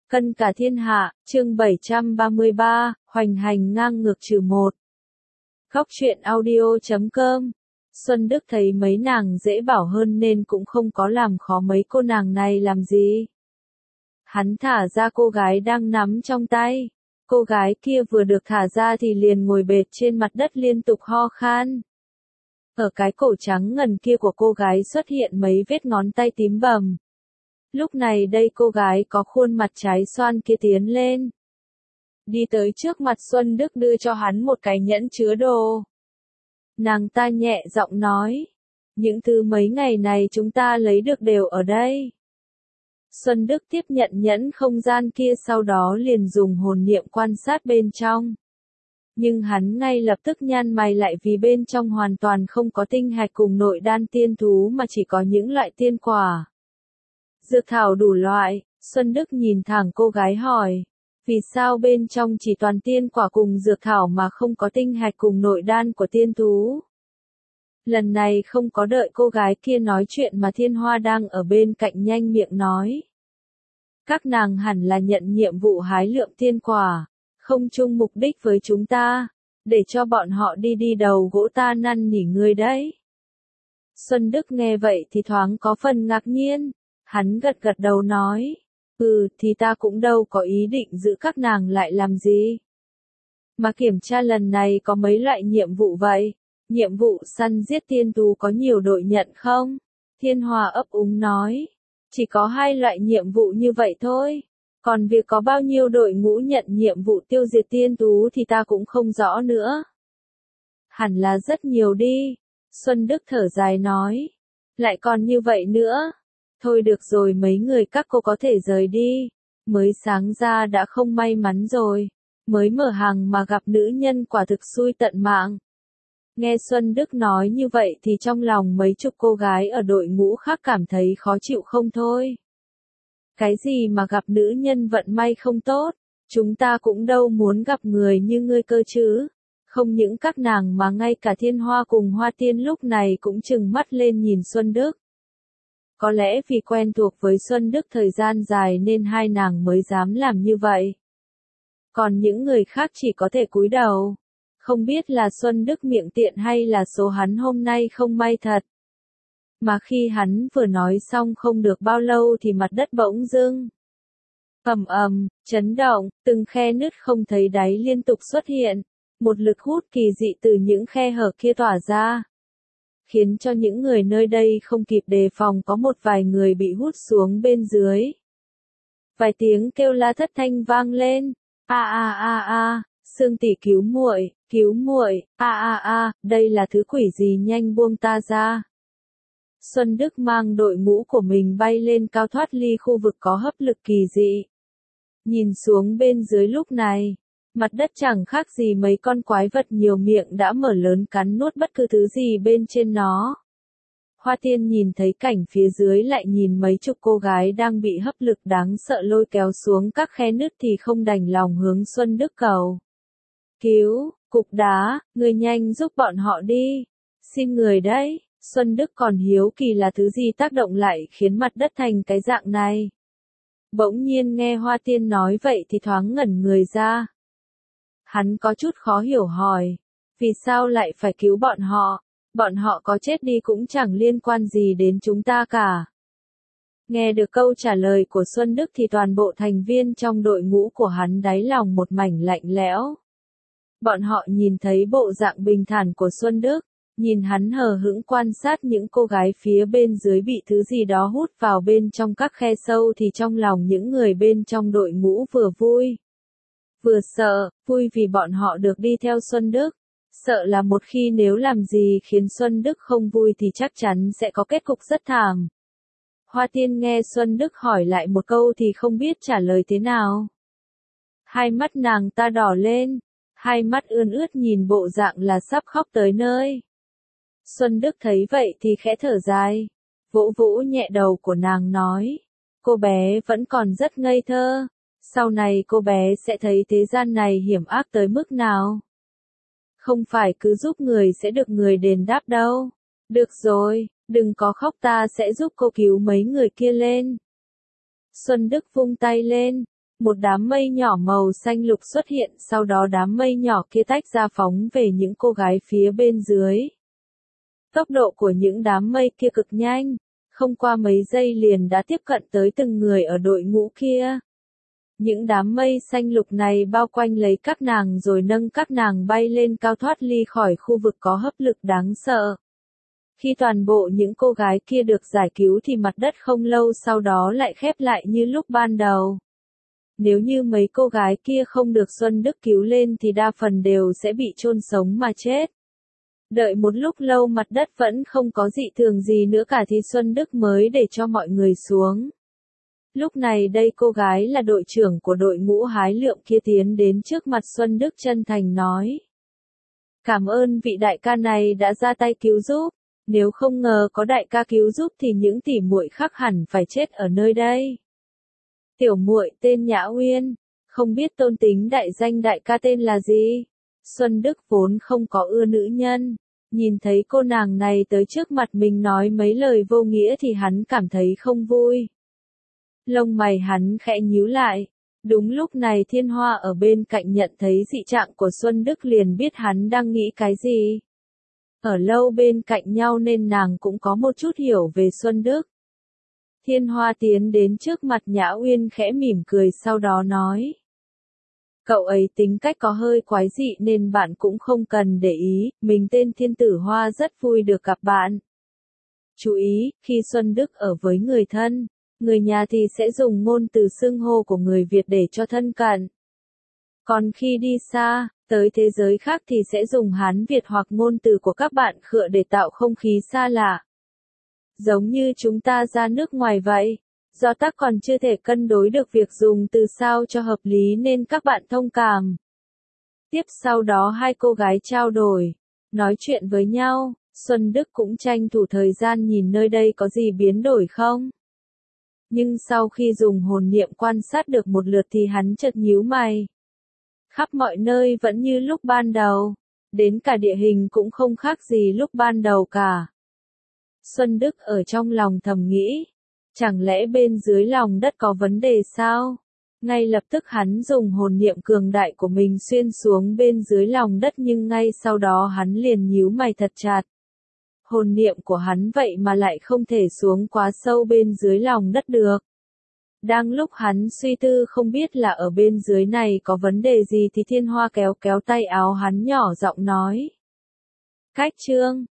Cân cả thiên hạ, chương 733, hoành hành ngang ngược trừ một. Góc truyện audio.com. Xuân Đức thấy mấy nàng dễ bảo hơn nên cũng không có làm khó mấy cô nàng này làm gì. Hắn thả ra cô gái đang nắm trong tay. Cô gái kia vừa được thả ra thì liền ngồi bệt trên mặt đất liên tục ho khan. Ở cái cổ trắng ngần kia của cô gái xuất hiện mấy vết ngón tay tím bầm. Lúc này đây cô gái có khuôn mặt trái xoan kia tiến lên. Đi tới trước mặt Xuân Đức đưa cho hắn một cái nhẫn chứa đồ. Nàng ta nhẹ giọng nói. Những thứ mấy ngày này chúng ta lấy được đều ở đây. Xuân Đức tiếp nhận nhẫn không gian kia sau đó liền dùng hồn niệm quan sát bên trong. Nhưng hắn ngay lập tức nhăn mày lại vì bên trong hoàn toàn không có tinh hạch cùng nội đan tiên thú mà chỉ có những loại tiên quả. Dược thảo đủ loại, Xuân Đức nhìn thẳng cô gái hỏi. Vì sao bên trong chỉ toàn tiên quả cùng dược thảo mà không có tinh hạch cùng nội đan của tiên thú? Lần này không có đợi cô gái kia nói chuyện mà Thiên Hoa đang ở bên cạnh nhanh miệng nói. Các nàng hẳn là nhận nhiệm vụ hái lượm tiên quả, không chung mục đích với chúng ta, để cho bọn họ đi đầu gỗ ta năn nỉ ngươi đấy. Xuân Đức nghe vậy thì thoáng có phần ngạc nhiên, hắn gật đầu nói, thì ta cũng đâu có ý định giữ các nàng lại làm gì. Mà kiểm tra lần này có mấy loại nhiệm vụ vậy? Nhiệm vụ săn giết tiên thú có nhiều đội nhận không? Thiên Hoa ấp úng nói, chỉ có 2 loại nhiệm vụ như vậy thôi. Còn việc có bao nhiêu đội ngũ nhận nhiệm vụ tiêu diệt tiên thú thì ta cũng không rõ nữa. Hẳn là rất nhiều đi. Xuân Đức thở dài nói. Lại còn như vậy nữa. Thôi được rồi mấy người các cô có thể rời đi. Mới sáng ra đã không may mắn rồi. Mới mở hàng mà gặp nữ nhân quả thực xui tận mạng. Nghe Xuân Đức nói như vậy thì trong lòng mấy chục cô gái ở đội ngũ khác cảm thấy khó chịu không thôi. Cái gì mà gặp nữ nhân vận may không tốt, chúng ta cũng đâu muốn gặp người như ngươi cơ chứ. Không những các nàng mà ngay cả Thiên Hoa cùng Hoa Tiên lúc này cũng trừng mắt lên nhìn Xuân Đức. Có lẽ vì quen thuộc với Xuân Đức thời gian dài nên hai nàng mới dám làm như vậy. Còn những người khác chỉ có thể cúi đầu. Không biết là Xuân Đức miệng tiện hay là số hắn hôm nay không may thật. Mà khi hắn vừa nói xong không được bao lâu thì mặt đất bỗng dưng. Chấn động, từng khe nứt không thấy đáy liên tục xuất hiện. Một lực hút kỳ dị từ những khe hở kia tỏa ra. Khiến cho những người nơi đây không kịp đề phòng có một vài người bị hút xuống bên dưới. Vài tiếng kêu la thất thanh vang lên. Sương tỷ cứu muội, đây là thứ quỷ gì nhanh buông ta ra. Xuân Đức mang đội ngũ của mình bay lên cao thoát ly khu vực có hấp lực kỳ dị. Nhìn xuống bên dưới lúc này, mặt đất chẳng khác gì mấy con quái vật nhiều miệng đã mở lớn cắn nuốt bất cứ thứ gì bên trên nó. Hoa Tiên nhìn thấy cảnh phía dưới lại nhìn mấy chục cô gái đang bị hấp lực đáng sợ lôi kéo xuống các khe nứt thì không đành lòng hướng Xuân Đức cầu. Cứu, cục đá, người nhanh giúp bọn họ đi. Xin người đấy. Xuân Đức còn hiếu kỳ là thứ gì tác động lại khiến mặt đất thành cái dạng này. Bỗng nhiên nghe Hoa Tiên nói vậy thì thoáng ngẩn người ra. Hắn có chút khó hiểu hỏi. Vì sao lại phải cứu bọn họ? Bọn họ có chết đi cũng chẳng liên quan gì đến chúng ta cả. Nghe được câu trả lời của Xuân Đức thì toàn bộ thành viên trong đội ngũ của hắn đáy lòng một mảnh lạnh lẽo. Bọn họ nhìn thấy bộ dạng bình thản của Xuân Đức, nhìn hắn hờ hững quan sát những cô gái phía bên dưới bị thứ gì đó hút vào bên trong các khe sâu thì trong lòng những người bên trong đội ngũ vừa vui, vừa sợ, vui vì bọn họ được đi theo Xuân Đức, sợ là một khi nếu làm gì khiến Xuân Đức không vui thì chắc chắn sẽ có kết cục rất thảm. Hoa Tiên nghe Xuân Đức hỏi lại một câu thì không biết trả lời thế nào. Hai mắt nàng ta đỏ lên, hai mắt ươn ướt nhìn bộ dạng là sắp khóc tới nơi. Xuân Đức thấy vậy thì khẽ thở dài, vỗ vỗ nhẹ đầu của nàng nói, cô bé vẫn còn rất ngây thơ, sau này cô bé sẽ thấy thế gian này hiểm ác tới mức nào. Không phải cứ giúp người sẽ được người đền đáp đâu. Được rồi, đừng có khóc ta sẽ giúp cô cứu mấy người kia lên. Xuân Đức vung tay lên, Một đám mây nhỏ màu xanh lục xuất hiện, sau đó đám mây nhỏ kia tách ra phóng về những cô gái phía bên dưới. Tốc độ của những đám mây kia cực nhanh, không qua mấy giây liền đã tiếp cận tới từng người ở đội ngũ kia. Những đám mây xanh lục này bao quanh lấy các nàng rồi nâng các nàng bay lên cao thoát ly khỏi khu vực có hấp lực đáng sợ. Khi toàn bộ những cô gái kia được giải cứu thì mặt đất không lâu sau đó lại khép lại như lúc ban đầu. Nếu như mấy cô gái kia không được Xuân Đức cứu lên thì đa phần đều sẽ bị chôn sống mà chết. Đợi một lúc lâu mặt đất vẫn không có dị thường gì nữa cả thì Xuân Đức mới để cho mọi người xuống. Lúc này đây cô gái là đội trưởng của đội ngũ hái lượm kia tiến đến trước mặt Xuân Đức chân thành nói. Cảm ơn vị đại ca này đã ra tay cứu giúp, nếu không ngờ có đại ca cứu giúp thì những tỷ muội khác hẳn phải chết ở nơi đây. Tiểu muội tên Nhã Uyên, không biết tôn tính đại danh đại ca tên là gì? Xuân Đức vốn không có ưa nữ nhân, nhìn thấy cô nàng này tới trước mặt mình nói mấy lời vô nghĩa thì hắn cảm thấy không vui. Lông mày hắn khẽ nhíu lại. Đúng lúc này Thiên Hoa ở bên cạnh nhận thấy dị trạng của Xuân Đức liền biết hắn đang nghĩ cái gì. Ở lâu bên cạnh nhau nên nàng cũng có một chút hiểu về Xuân Đức. Thiên Hoa tiến đến trước mặt Nhã Uyên khẽ mỉm cười sau đó nói. Cậu ấy tính cách có hơi quái dị nên bạn cũng không cần để ý, mình tên Thiên Tử Hoa rất vui được gặp bạn. Chú ý, khi Xuân Đức ở với người thân, người nhà thì sẽ dùng ngôn từ xưng hô của người Việt để cho thân cận. Còn khi đi xa, tới thế giới khác thì sẽ dùng Hán Việt hoặc ngôn từ của các bạn khựa để tạo không khí xa lạ. Giống như chúng ta ra nước ngoài vậy, do ta còn chưa thể cân đối được việc dùng từ sao cho hợp lý nên các bạn thông cảm. Tiếp sau đó hai cô gái trao đổi, nói chuyện với nhau, Xuân Đức cũng tranh thủ thời gian nhìn nơi đây có gì biến đổi không. Nhưng sau khi dùng hồn niệm quan sát được một lượt thì hắn chợt nhíu mày. Khắp mọi nơi vẫn như lúc ban đầu, đến cả địa hình cũng không khác gì lúc ban đầu cả. Xuân Đức ở trong lòng thầm nghĩ, chẳng lẽ bên dưới lòng đất có vấn đề sao? Ngay lập tức hắn dùng hồn niệm cường đại của mình xuyên xuống bên dưới lòng đất nhưng ngay sau đó hắn liền nhíu mày thật chặt. Hồn niệm của hắn vậy mà lại không thể xuống quá sâu bên dưới lòng đất được. Đang lúc hắn suy tư không biết là ở bên dưới này có vấn đề gì thì Thiên Hoa kéo kéo tay áo hắn nhỏ giọng nói. Cách chương